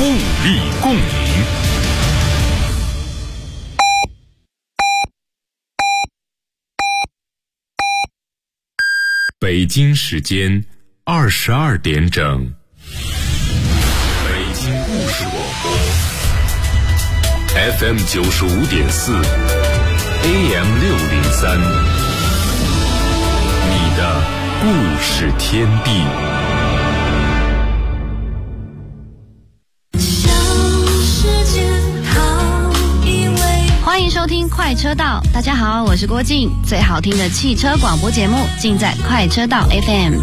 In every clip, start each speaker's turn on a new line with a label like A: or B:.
A: 互利共赢。北京时间22点整，北京故事广播 FM 95.4 AM 603，你的故事天地。
B: 欢迎收听快车道，大家好，我是郭静，最好听的汽车广播节目尽在快车道 FM。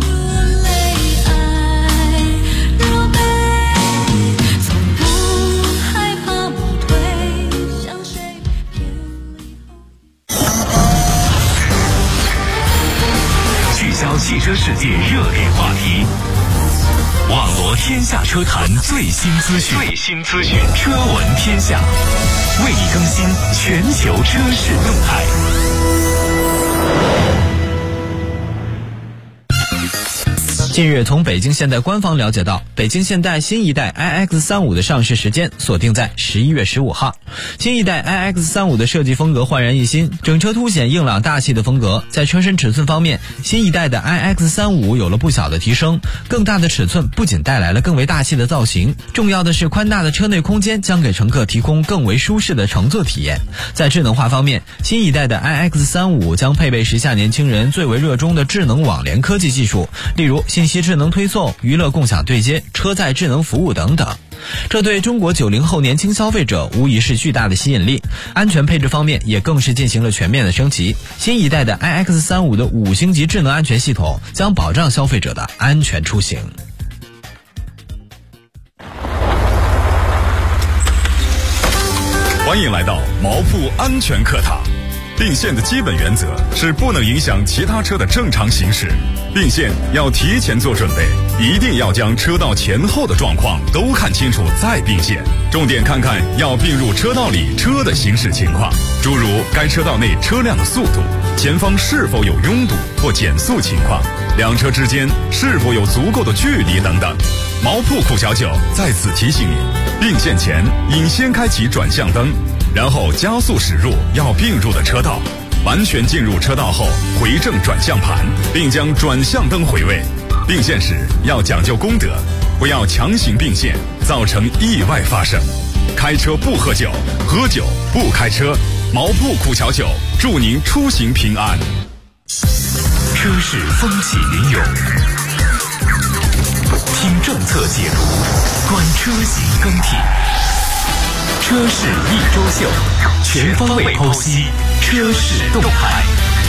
C: 聚焦汽车世界热点话题，网罗天下车坛最新资讯，车闻天下，为你更新全球车市动态。
D: 近日，从北京现代官方了解到，北京现代新一代 iX35 的上市时间锁定在11月15号。新一代 iX35 的设计风格焕然一新，整车凸显硬朗大气的风格。在车身尺寸方面，新一代的 iX35 有了不小的提升，更大的尺寸不仅带来了更为大气的造型，重要的是宽大的车内空间将给乘客提供更为舒适的乘坐体验。在智能化方面，新一代的 iX35 将配备时下年轻人最为热衷的智能网联科技技术，例如信息智能推送、娱乐共享对接、车载智能服务等等。这对中国90后年轻消费者无疑是巨大的吸引力。安全配置方面也更是进行了全面的升级。新一代的 iX35 的5星级智能安全系统将保障消费者的安全出行。
A: 欢迎来到毛铺安全课堂。并线的基本原则是不能影响其他车的正常行驶，并线要提前做准备，一定要将车道前后的状况都看清楚再并线。重点看看要并入车道里车的行驶情况，诸如该车道内车辆的速度，前方是否有拥堵或减速情况，两车之间是否有足够的距离等等。毛铺酷小九在此提醒你，并线前应先开启转向灯，然后加速驶入要并入的车道，完全进入车道后回正转向盘，并将转向灯回位。并线时要讲究公德，不要强行并线，造成意外发生。开车不喝酒，喝酒不开车。毛铺酷小九祝您出行平安。
C: 车市风起云涌，听政策解读，观车型更替。车市一周秀，全方位剖析车市动态。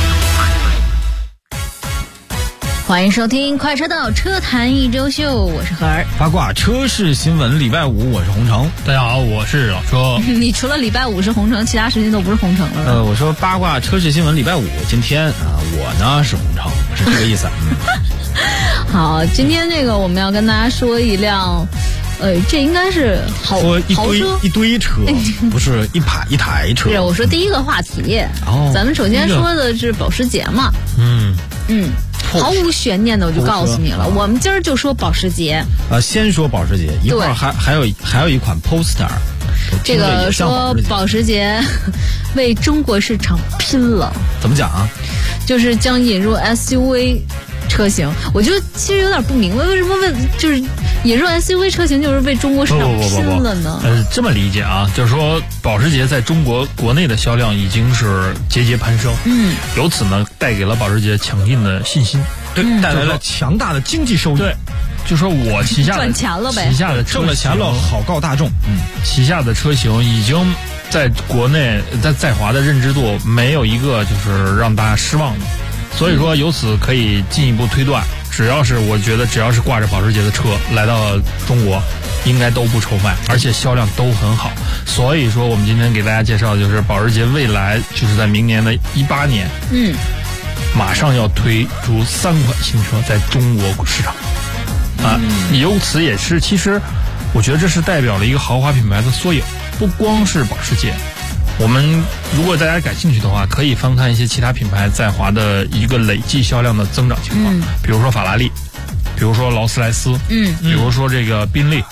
B: 欢迎收听快车道车坛一周秀，我是何儿。
D: 八卦车市新闻礼拜五，我是洪城。
E: 大家好，我是老车。
B: 你除了礼拜五是洪城，其他时间都不是洪城了。
D: 我说八卦车市新闻礼拜五，今天我呢是洪城，是这个意思。
B: 好，今天这个我们要跟大家说一辆。这应该是豪车，
D: 一堆车，不是一台车。
B: 是，我说第一个话题，咱们首先说的是保时捷嘛。毫无悬念的，我就告诉你了，我们今儿就说保时捷。
D: 先说保时捷，一会儿还有一款 Polestar。
B: 这个说保时捷为中国市场拼了，
D: 怎么讲啊？
B: 就是将引入 SUV。车型，我就其实有点不明白，为什么就是引入 SUV 车型就是为中国市场拼了呢？
E: 这么理解啊，就是说保时捷在中国国内的销量已经是节节攀升，由此呢带给了保时捷强劲的信心，
D: 对，带来了强大的经济收益。
E: 对，就说我旗下的
B: 赚钱了呗，
E: 旗下的
D: 挣了钱了，好告大众。
E: 旗下的车型已经在国内在华的认知度没有一个就是让大家失望的。所以说，由此可以进一步推断，我觉得只要是挂着保时捷的车来到中国，应该都不愁卖，而且销量都很好。所以说，我们今天给大家介绍的就是保时捷未来就是在明年的18年，马上要推出3款新车在中国市场，由此也是其实我觉得这是代表了一个豪华品牌的缩影，不光是保时捷。我们如果大家感兴趣的话，可以翻看一些其他品牌在华的一个累计销量的增长情况，比如说法拉利，比如说劳斯莱斯，比如说这个宾利，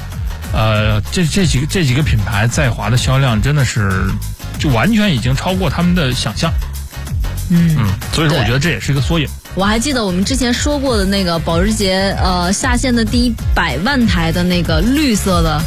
E: 这几个品牌在华的销量真的是就完全已经超过他们的想象。所以说我觉得这也是一个缩影。
B: 我还记得我们之前说过的那个保时捷下线的第100万台的那个绿色的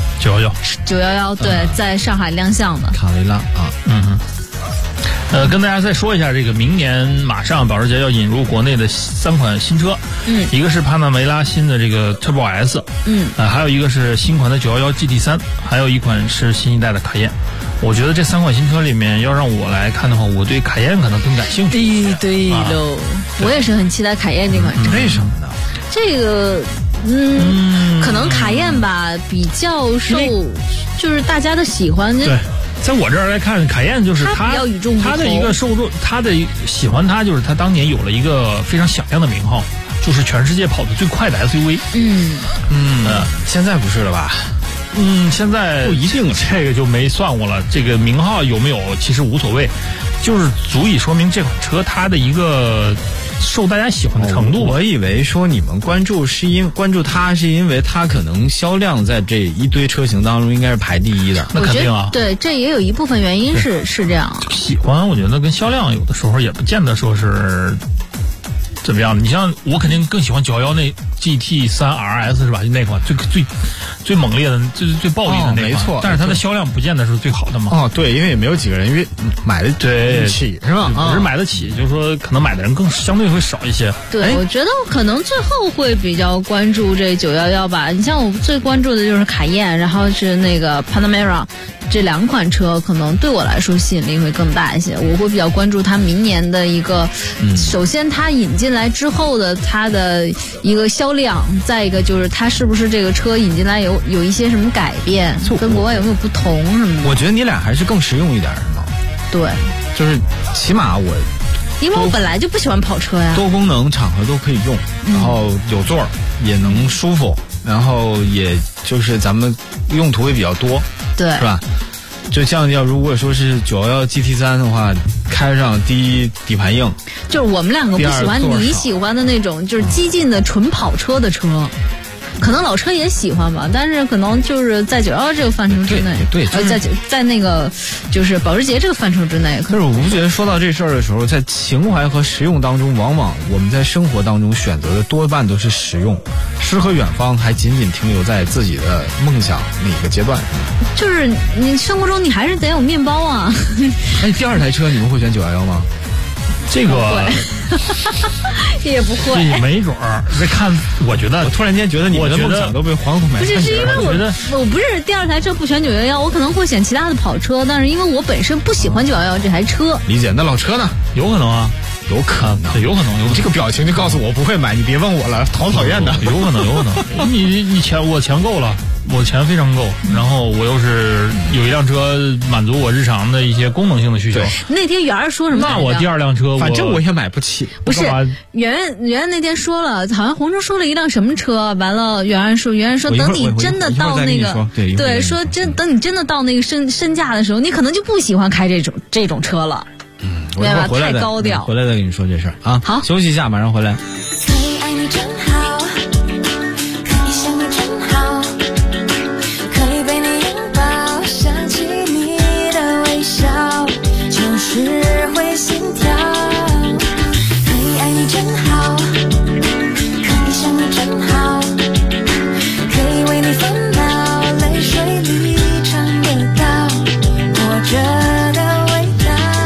B: 911，对，在上海亮相的
D: 卡雷拉啊。
E: 跟大家再说一下，这个明年马上保时捷要引入国内的3款新车，一个是帕纳梅拉新的这个 Turbo S，还有一个是新款的911 GT3，还有一款是新一代的卡宴。我觉得这3款新车里面，要让我来看的话，我对卡宴可能更感兴趣。
B: 对喽，我也是很期待卡宴这款车。
D: 为什么呢？
B: 这个，可能卡宴吧比较受就是大家的喜欢。
E: 对。在我这儿来看，卡宴就是它的一个受众，他的喜欢它就是它当年有了一个非常响亮的名号，就是全世界跑得最快的 SUV。
D: 现在不是了吧？
E: 现在
D: 不一定，
E: 这个就没算过了。这个名号有没有其实无所谓，就是足以说明这款车它的一个受大家喜欢的程度。
D: 我以为说你们关注它是因为它可能销量在这一堆车型当中应该是排第一的。
E: 那肯定啊，
B: 对，这也有一部分原因是这样。
E: 喜欢我觉得跟销量有的时候也不见得说是怎么样的。你像我肯定更喜欢911那 GT3 RS 是吧？就那款最猛烈的、最暴力的那款，
D: 没错。
E: 但是它的销量不见得是最好的嘛。
D: 对，因为也没有几个人买得起，是吧？
E: 不是买得起，就是说可能买的人更相对会少一些。
B: 对，我觉得可能最后会比较关注这911吧。你像我最关注的就是卡宴，然后是那个 Panamera。这2款车可能对我来说吸引力会更大一些，我会比较关注它明年的一个，首先它引进来之后的它的一个销量，再一个就是它是不是这个车引进来有一些什么改变，跟国外有没有不同什么的。
D: 我觉得你俩还是更实用一点，是吗？
B: 对，
D: 就是起码
B: 因为我本来就不喜欢跑车呀，
D: 多功能场合都可以用，然后有座也能舒服，然后也就是咱们用途也比较多。
B: 对，
D: 是吧？就像如果说是911 GT3 的话，开上第一底盘硬，
B: 就是我们两个不喜欢你喜欢的那种，就是激进的纯跑车的车。可能老车也喜欢吧，但是可能就是在911这个范畴之内，
D: 对，
B: 在那个就是保时捷这个范畴之内。
D: 可是我觉得说到这事儿的时候，在情怀和实用当中，往往我们在生活当中选择的多半都是实用，诗和远方还仅仅停留在自己的梦想那个阶段。
B: 就是你生活中你还是得有面包啊。
D: 第2台车你们会选911吗？
E: 这个
B: 也不会，
E: 没准儿。再看，我觉得，
D: 我突然间觉得你们的梦想都被黄土埋下。
B: 不是，是因为我不是第2台车不选911，我可能会选其他的跑车，但是因为我本身不喜欢911这台车。
D: 理解。那老车呢？
E: 有可能啊，
D: 有可能，
E: 有可能。
D: 你这个表情就告诉我不会买，你别问我了，讨厌的。
E: 有可能。我钱够了。我钱非常够，然后我又是有一辆车满足我日常的一些功能性的需求。
B: 那天圆儿说什么？
E: 那我第2辆车，
D: 反正我也买不起。
B: 不是，圆圆那天说了，好像红叔说了一辆什么车，完了圆圆说等你真的到那个，对，说等你真的到那个身价的时候，你可能就不喜欢开这种车了。
D: 我一会儿回来
B: 太高调，
D: 回来再跟你说这事儿啊。
B: 好，
D: 休息一下，马上回来。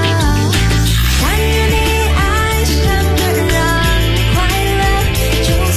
F: 关于你爱上的人，快乐就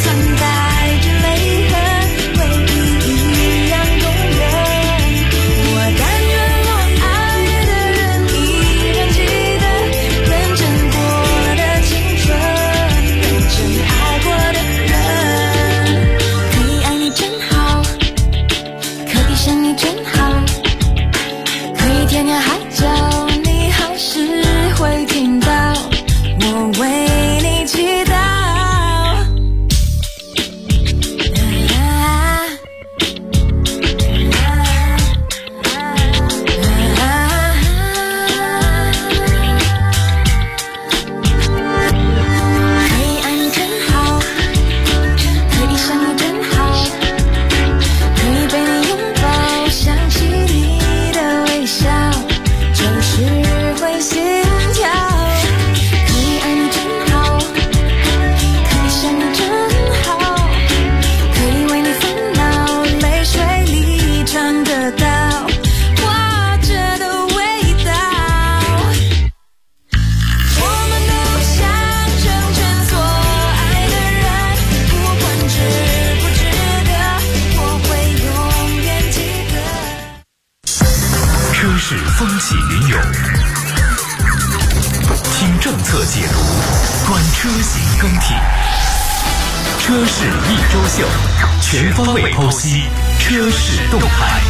C: 市风起云涌，听政策解读，观车型更替。车市一周秀，全方位剖析车市动态。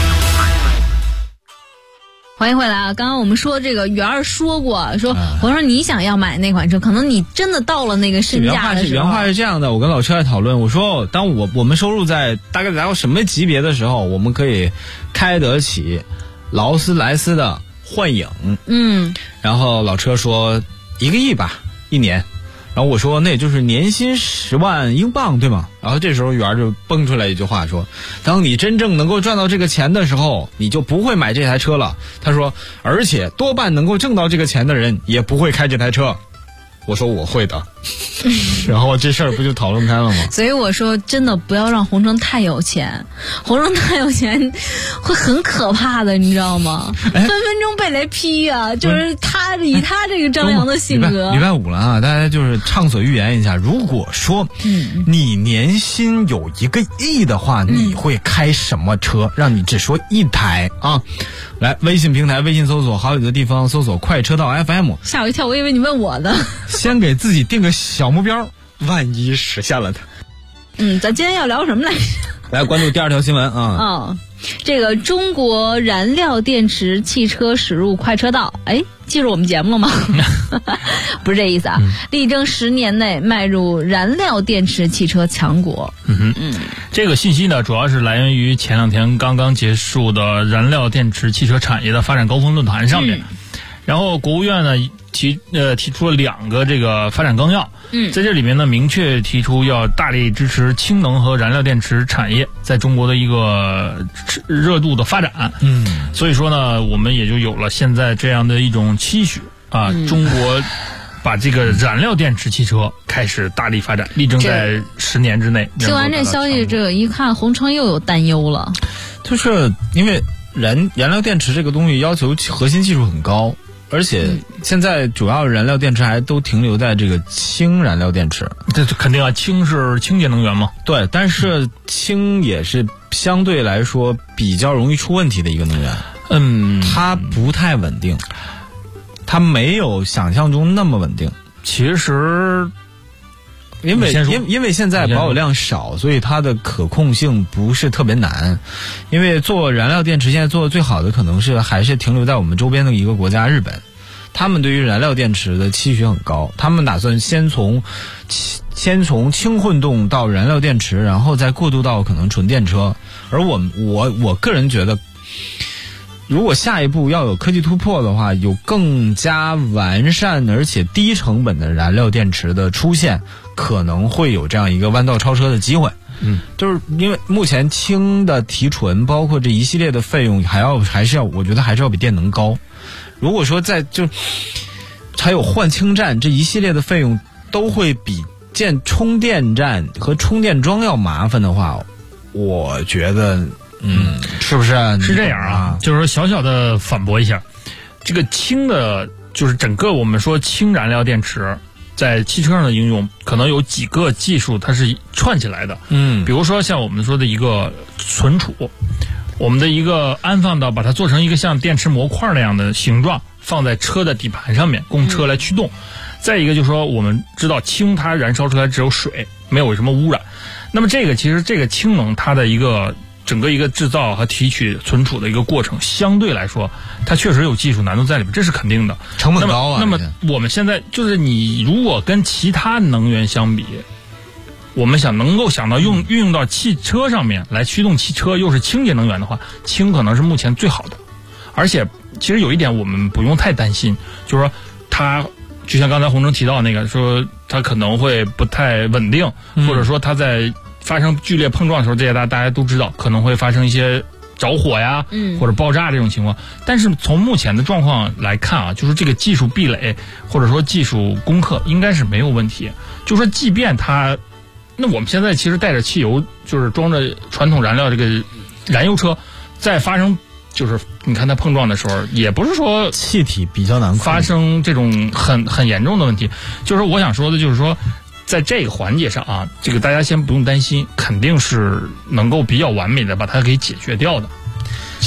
B: 欢迎回来啊！刚刚我们说这个元儿说过，说我说你想要买那款车，可能你真的到了那个身价的时候。
D: 原话是这样的，我跟老车在讨论，我说当我们收入在大概达到什么级别的时候，我们可以开得起劳斯莱斯的幻影。然后老车说1个亿吧，1年。然后我说那也就是年薪10万英镑对吗？然后这时候元儿就蹦出来一句话说，当你真正能够赚到这个钱的时候，你就不会买这台车了。他说而且多半能够挣到这个钱的人也不会开这台车。我说我会的。然后这事儿不就讨论开了吗？
B: 所以我说真的不要让洪城太有钱，洪城太有钱会很可怕的，你知道吗？分分钟被雷劈啊！就是他以他这个张扬的性格。
D: 礼拜5了啊，大家就是畅所欲言一下。如果说你年薪有1个亿的话，你会开什么车？让你只说一台啊！来，微信平台微信搜索好友的地方搜索快车道 FM。
B: 吓我一跳，我以为你问我的。
D: 先给自己定个小目标，万一实现了它。
B: 咱今天要聊什么来着？
D: 来关注第2条新闻啊。
B: 这个中国燃料电池汽车驶入快车道，记住我们节目了吗？不是这意思啊，力争10年内迈入燃料电池汽车强国。
E: 这个信息呢，主要是来源于前2天刚刚结束的燃料电池汽车产业的发展高峰论坛上面。然后国务院呢提出了2个这个发展纲要，在这里面呢明确提出要大力支持氢能和燃料电池产业在中国的一个热度的发展。所以说呢，我们也就有了现在这样的一种期许啊，中国把这个燃料电池汽车开始大力发展，力争在10年之内。
B: 听完这消息，这个一看洪城又有担忧了，
D: 就是因为燃料电池这个东西要求核心技术很高。而且现在主要燃料电池还都停留在这个氢燃料电池，
E: 这肯定啊，氢是清洁能源嘛。
D: 对，但是氢也是相对来说比较容易出问题的一个能源。它不太稳定，它没有想象中那么稳定。
E: 其实
D: 因为现在保有量少，所以它的可控性不是特别难。因为做燃料电池现在做的最好的可能是还是停留在我们周边的一个国家日本，他们对于燃料电池的期许很高，他们打算先从氢混动到燃料电池，然后再过渡到可能纯电车。而我个人觉得，如果下一步要有科技突破的话，有更加完善而且低成本的燃料电池的出现，可能会有这样一个弯道超车的机会。就是因为目前氢的提纯包括这一系列的费用我觉得还是要比电能高。如果说还有换氢站这一系列的费用都会比建充电站和充电桩要麻烦的话，我觉得是不是
E: 是这样啊？就是说小小的反驳一下，这个氢的，就是整个我们说氢燃料电池在汽车上的应用，可能有几个技术它是串起来的。比如说像我们说的一个存储，我们的一个安放到把它做成一个像电池模块那样的形状，放在车的底盘上面，供车来驱动。再一个就是说，我们知道氢它燃烧出来只有水，没有什么污染。那么其实这个氢能它的一个整个一个制造和提取存储的一个过程，相对来说它确实有技术难度在里面，这是肯定的，
D: 成本高啊。
E: 那么我们现在就是你如果跟其他能源相比，我们能够想到运用到汽车上面来驱动汽车，又是清洁能源的话，氢可能是目前最好的。而且其实有一点我们不用太担心，就是说它就像刚才洪城提到那个，说它可能会不太稳定，或者说它在发生剧烈碰撞的时候，这些大家都知道可能会发生一些着火呀，或者爆炸这种情况。但是从目前的状况来看啊，就是这个技术壁垒或者说技术攻克应该是没有问题。就是说即便它，那我们现在其实带着汽油，就是装着传统燃料这个燃油车，在发生就是你看它碰撞的时候，也不是说
D: 气体比较难
E: 发生这种很严重的问题。就是我想说的就是说，在这个环节上啊，这个大家先不用担心，肯定是能够比较完美的把它给解决掉的。其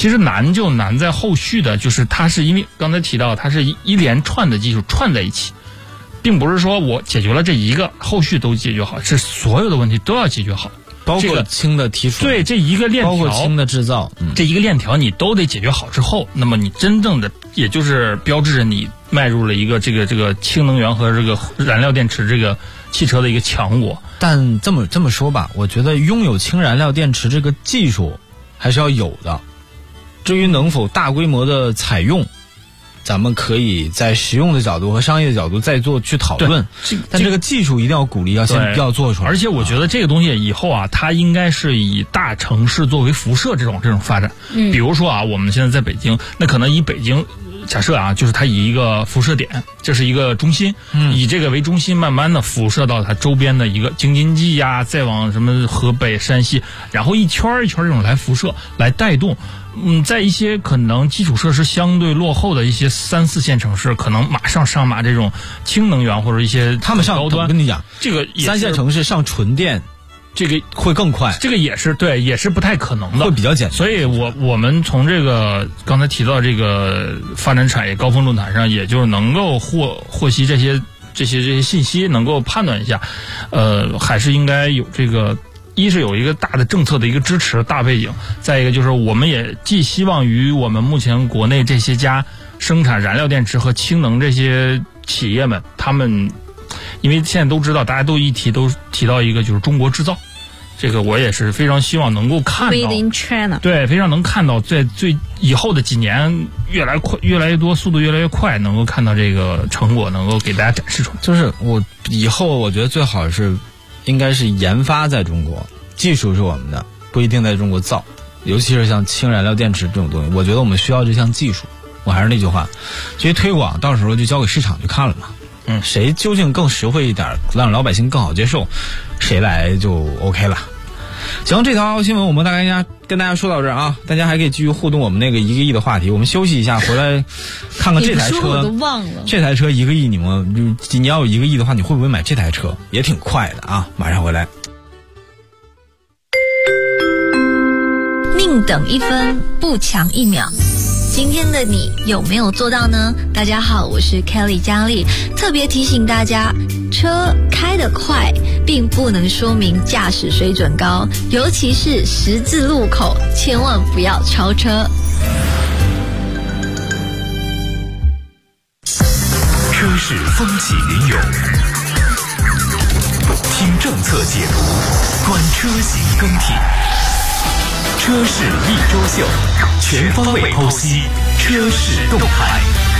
E: 其实难就难在后续的，就是它是因为刚才提到它是一连串的技术串在一起，并不是说我解决了这一个，后续都解决好，是所有的问题都要解决好。
D: 包括氢的提纯，
E: 对，这一个链条，
D: 包括氢的制造，
E: 这一个链条你都得解决好之后，那么你真正的也就是标志着你迈入了一个这个氢能源和这个燃料电池这个汽车的一个强国。
D: 但这么说吧，我觉得拥有氢燃料电池这个技术还是要有的。至于能否大规模的采用，咱们可以在实用的角度和商业的角度再去讨论。但这个技术一定要鼓励，要做出来。
E: 而且我觉得这个东西以后啊，它应该是以大城市作为辐射这种发展。比如说啊，我们现在在北京，那可能以北京假设啊，就是它以一个辐射点，这是一个中心，以这个为中心，慢慢的辐射到它周边的一个京津冀呀，再往什么河北、山西，然后一圈一圈这种来辐射，来带动。在一些可能基础设施相对落后的一些3、4线城市，可能马上上马这种氢能源或者一些
D: 他们上
E: 高端。
D: 我跟你讲，
E: 这个
D: 3线城市上纯电，
E: 这个
D: 会更快。
E: 这个也是对，也是不太可能的，
D: 会比较简单。
E: 所以我们从这个刚才提到这个发展产业高峰论坛上，也就是能够获悉这些信息，能够判断一下，还是应该有这个。一是有一个大的政策的一个支持大背景，再一个就是我们也既希望于我们目前国内这些家生产燃料电池和氢能这些企业们，他们因为现在都知道，大家都提到一个就是中国制造，这个我也是非常希望能够看到
B: Made in China，
E: 对，非常能看到在最以后的几年越来越多，速度越来越快，能够看到这个成果能够给大家展示出来。
D: 就是以后我觉得最好是应该是研发在中国，技术是我们的，不一定在中国造，尤其是像氢燃料电池这种东西，我觉得我们需要这项技术。我还是那句话，这些推广到时候就交给市场去看了嘛。谁究竟更实惠一点，让老百姓更好接受，谁来就 OK 了。行，这条新闻我们大概跟大家说到这儿啊，大家还可以继续互动我们那个1个亿的话题。我们休息一下，回来看看这台车。
B: 我都忘了
D: 这台车1个亿，你要有1个亿的话，你会不会买这台车？也挺快的啊！马上回来。
F: 宁等1分，不抢1秒。今天的你有没有做到呢？大家好，我是 Kelly 佳丽，特别提醒大家，车开得快并不能说明驾驶水准高，尤其是十字路口，千万不要超车。
C: 车市风起云涌，听政策解读，观车型更替。车市一周秀，全方位剖析车市动态。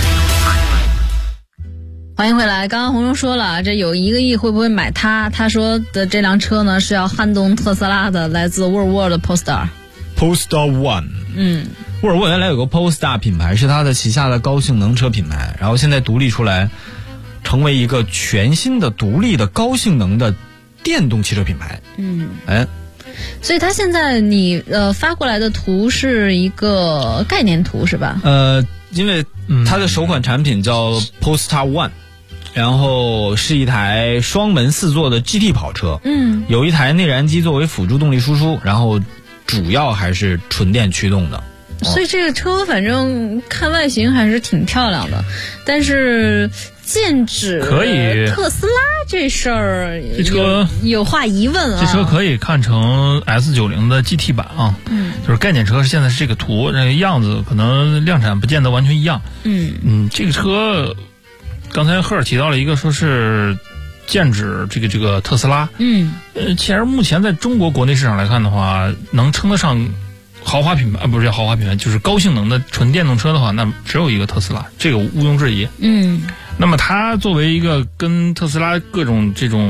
B: 欢迎回来。刚刚红荣说了，这有1个亿会不会买它？他说的这辆车呢是要撼动特斯拉的，来自沃尔沃的 Polestar
D: One。沃尔沃原来有个 Polestar 品牌，是它的旗下的高性能车品牌，然后现在独立出来，成为一个全新的独立的高性能的电动汽车品牌。
B: 所以它现在你发过来的图是一个概念图是吧？
D: 因为它的首款产品叫 Polestar One， 然后是一台双门4座的 GT 跑车，有一台内燃机作为辅助动力输出，然后主要还是纯电驱动的。
B: 所以这个车反正看外形还是挺漂亮的，但是剑指
E: 可以
B: 特斯拉这事儿，
E: 这车
B: 有话疑问啊。
E: 这车可以看成 S90 的 GT 版啊，就是概念车现在是这个图，这个样子可能量产不见得完全一样。这个车刚才赫尔提到了一个，说是剑指这个特斯拉。其实目前在中国国内市场来看的话，能称得上豪华品牌，不是豪华品牌，就是高性能的纯电动车的话，那只有一个特斯拉，这个毋庸置疑。那么它作为一个跟特斯拉各种这种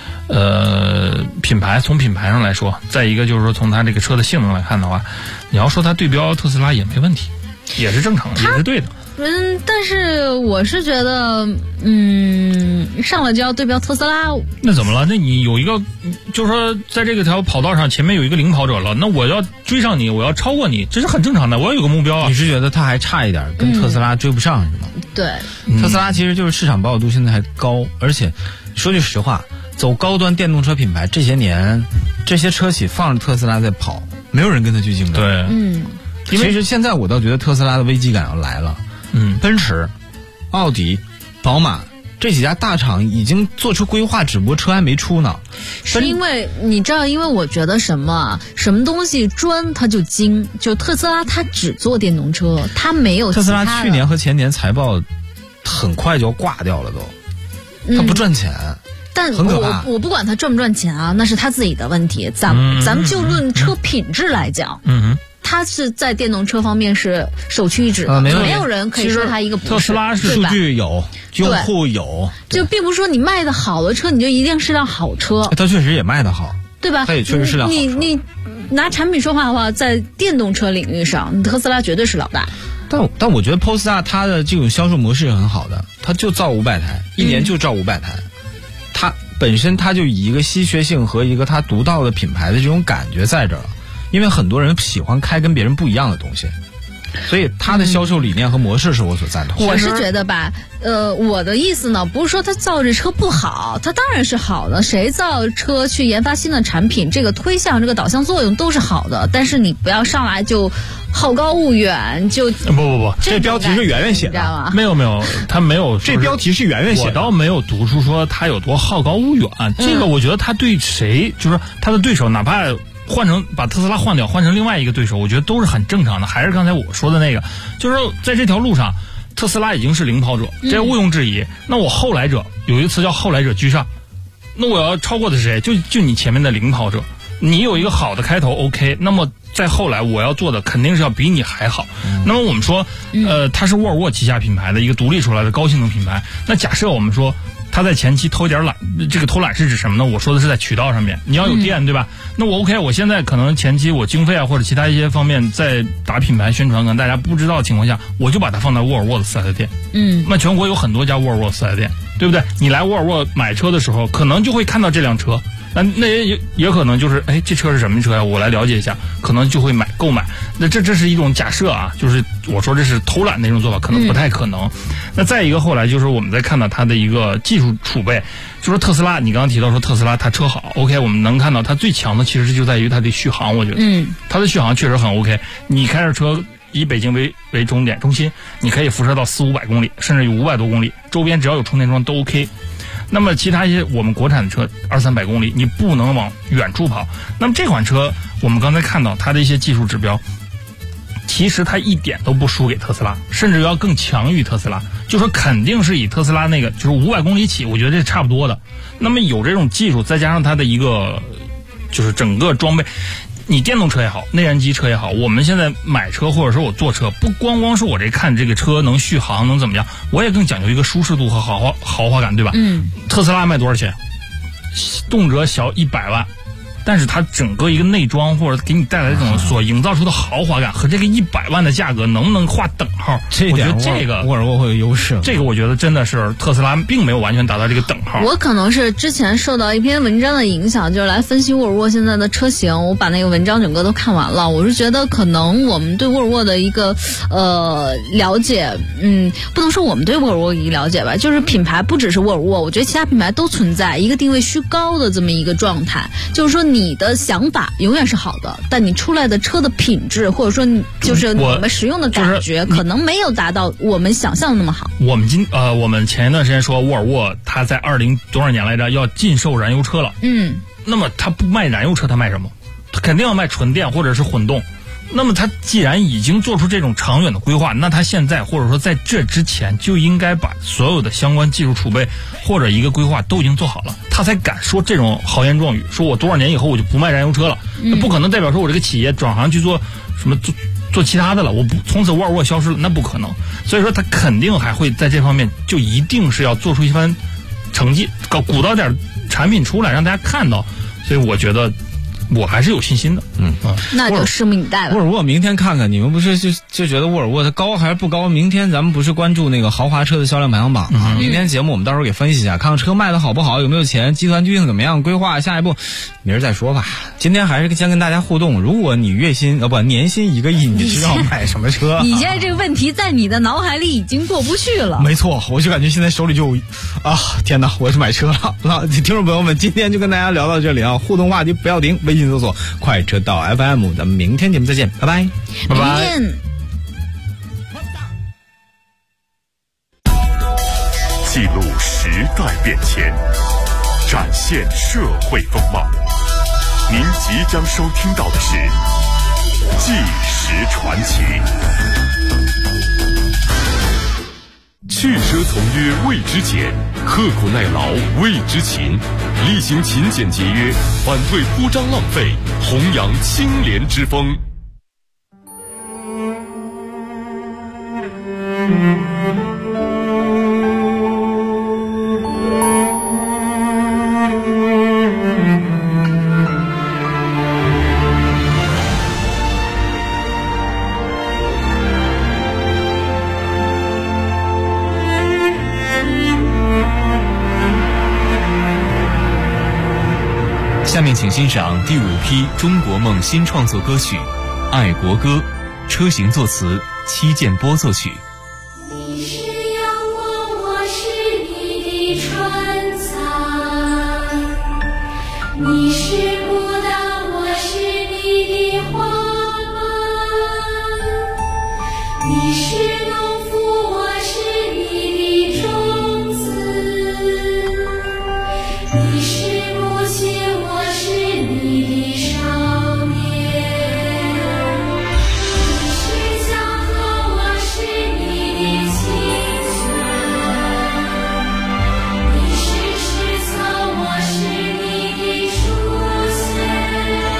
E: 品牌，从品牌上来说，再一个就是说从它这个车的性能来看的话，你要说它对标特斯拉也没问题，也是正常的，也是对的。
B: 但是我是觉得，上来就要对标特斯拉，
E: 那怎么了？那你有一个，就是说，在这个条跑道上前面有一个领跑者了，那我要追上你，我要超过你，这是很正常的。我要有个目标啊。
D: 你是觉得它还差一点，跟特斯拉追不上是吗？
B: 对，
D: 特斯拉其实就是市场饱和度现在还高，而且说句实话，走高端电动车品牌这些年，这些车企放着特斯拉在跑，没有人跟他去竞争。
E: 对， 因为
D: 其实现在我倒觉得特斯拉的危机感要来了。奔驰、奥迪、宝马这几家大厂已经做出规划，只不过车还没出呢。
B: 是因为你知道，因为我觉得什么东西专它就精，就特斯拉它只做电动车，它没有
D: 特斯拉
B: 其他的
D: 去年和前年财报很快就要挂掉了都，它不赚钱。
B: 但
D: 很可怕
B: 我不管他赚不赚钱啊，那是他自己的问题。咱们就论车品质来讲，他是在电动车方面是首屈一指的，没有人可以说他一个不是。
E: 特斯拉是
D: 数据有，用户有，
B: 就并不是说你卖的好的车，你就一定是辆好车。
D: 它确实也卖得好，
B: 对吧？
D: 它也确实是辆好车。
B: 你拿产品说话的话，在电动车领域上，特斯拉绝对是老大。
D: 但我觉得 Polestar 它的这种销售模式是很好的，它就造500台，一年就造500台。它本身它就以一个稀缺性和一个它独到的品牌的这种感觉在这儿了，因为很多人喜欢开跟别人不一样的东西，所以它的销售理念和模式是我所赞同。
B: 我是觉得吧，我的意思呢，不是说他造这车不好，它当然是好的。谁造车去研发新的产品，这个推向这个导向作用都是好的，但是你不要上来就好高骛远，就
E: 不，
D: 这标题是圆圆写的，
B: 知道吗？
E: 没有，他没有。
D: 这标题是圆圆写的，
E: 我倒没有读出说他有多好高骛远。这个我觉得他对谁，就是他的对手，哪怕换成把特斯拉换掉，换成另外一个对手，我觉得都是很正常的。还是刚才我说的那个，就是说在这条路上，特斯拉已经是领跑者，这毋庸置疑。那我后来者，有一个词叫后来者居上，那我要超过的是谁？就你前面的领跑者。你有一个好的开头 OK， 那么再后来我要做的肯定是要比你还好。那么我们说它是沃尔沃旗下品牌的一个独立出来的高性能品牌，那假设我们说它在前期偷一点懒，这个偷懒是指什么呢？我说的是在渠道上面，你要有店对吧？那我 OK， 我现在可能前期我经费啊或者其他一些方面在打品牌宣传，可能大家不知道的情况下，我就把它放在沃尔沃的4S店。那全国有很多家沃尔沃4S店，对不对？你来沃尔沃买车的时候，可能就会看到这辆车。那也可能就是这车是什么车呀？我来了解一下，可能就会购买。那这是一种假设啊，就是我说这是偷懒那种做法，可能不太可能。那再一个后来就是我们在看到它的一个技术储备，就说特斯拉，你刚刚提到说特斯拉它车好 ，OK， 我们能看到它最强的其实就在于它的续航，我觉得，它的续航确实很 OK。你开着车以北京为中心，你可以辐射到400-500公里，甚至有500多公里，周边只要有充电桩都 OK。那么其他一些我们国产的车200-300公里，你不能往远处跑。那么这款车我们刚才看到它的一些技术指标，其实它一点都不输给特斯拉，甚至要更强于特斯拉。就说肯定是以特斯拉那个就是500公里起，我觉得这差不多的。那么有这种技术，再加上它的一个就是整个装备。你电动车也好，内燃机车也好，我们现在买车或者说我坐车，不光光是我这看这个车能续航能怎么样，我也更讲究一个舒适度和豪华感，对吧？特斯拉卖多少钱？动辄小100万，但是它整个一个内装或者给你带来这种所营造出的豪华感和这个100万的价格能不能划等号？我觉得这个
D: 沃尔沃会有优势。
E: 这个我觉得真的是特斯拉并没有完全达到这个等号。
B: 我可能是之前受到一篇文章的影响，就是来分析沃尔沃现在的车型，我把那个文章整个都看完了。我是觉得可能我们对沃尔沃的一个了解，不能说我们对沃尔沃一了解吧，就是品牌不只是沃尔沃，我觉得其他品牌都存在一个定位虚高的这么一个状态，就是说你的想法永远是好的，但你出来的车的品质或者说就是我们使用的感觉可能没有达到我们想象的那么好。
E: 我们前一段时间说沃尔沃它在20多少年来着要禁售燃油车了，那么它不卖燃油车，它卖什么？它肯定要卖纯电或者是混动。那么它既然已经做出这种长远的规划，那它现在或者说在这之前就应该把所有的相关技术储备或者一个规划都已经做好了，他才敢说这种豪言壮语，说我多少年以后我就不卖燃油车了。那不可能代表说我这个企业转行去做什么做其他的了，我不从此沃尔沃消失了，那不可能。所以说他肯定还会在这方面就一定是要做出一番成绩，鼓捣点产品出来让大家看到。所以我觉得我还是有信心的。
B: 那就拭目以待了。
D: 沃尔沃明天看看，你们不是就觉得沃尔沃它高还是不高？明天咱们不是关注那个豪华车的销量排行榜啊？明天节目我们到时候给分析一下，看看车卖的好不好，有没有钱，集团究竟怎么样，规划下一步，明儿再说吧。今天还是先跟大家互动，如果你年薪1个亿，你知道买什么车？
B: 你现在这个问题在你的脑海里已经过不去了。
D: 没错，我就感觉现在手里就天哪，我要去买车了。听众朋友们，今天就跟大家聊到这里啊，互动话题不要停，微信信搜索快车道 FM。咱们明天节目再见，拜拜，
E: 拜拜。
B: 明天
A: 记录时代变迁，展现社会风貌。您即将收听到的是《纪实传奇》。去奢从约谓之俭，刻苦耐劳谓之勤，厉行勤俭节约，反对铺张浪费，弘扬清廉之风。
C: 下面请欣赏第5批中国梦新创作歌曲《爱国歌》，车行作词，戚建波作曲。
G: 你是阳光，我是你的春彩，你是牡丹，我是你的花瓣，你是农夫，我是你的种子，你是母亲，我是你的少年，你是江河，我是你的清泉，你是石头，我是你的书写，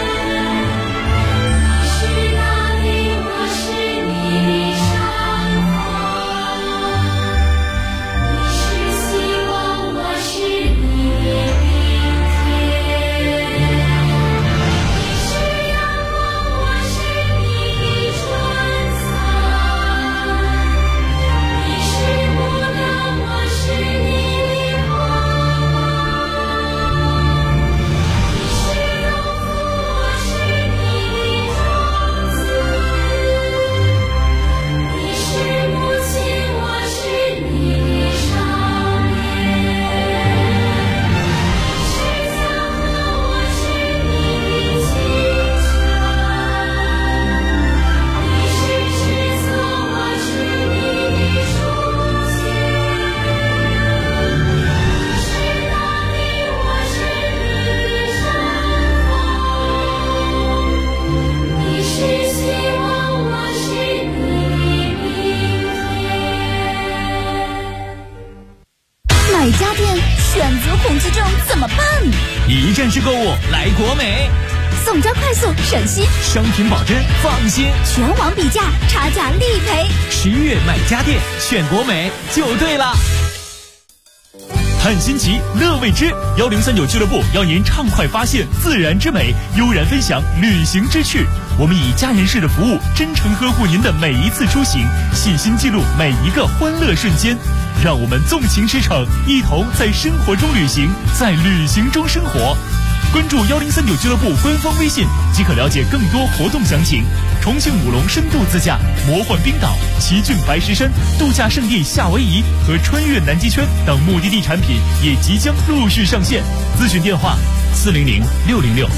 G: 你是大地，我是你的山河，你是希望，我是你的明天，你是阳光，我是你的春彩，你是牡丹，我是你的花瓣，你是农夫，我是你的种子，你是母亲，我是你的少年，你是江河，我是你的清泉，你是石头，我是你的书写，你是大地，我是你的山峰，你是希望，我是你的明天。
H: 买家电选择恐惧症怎么办？
C: 一站式购物来国美，
H: 送交快速，省心，
C: 商品保真放心，
H: 全网比价，差价立赔。
C: 11月买家电选国美就对了。探新奇，乐未知，1039俱乐部邀您畅快发现自然之美，悠然分享旅行之趣。我们以家人式的服务，真诚呵护您的每一次出行，细心记录每一个欢乐瞬间。让我们纵情驰骋，一同在生活中旅行，在旅行中生活。关注1039俱乐部官方微信，即可了解更多活动详情。重庆武隆深度自驾、魔幻冰岛、奇骏白石山、度假胜地夏威夷和穿越南极圈等目的地产品也即将陆续上线。咨询电话：400-606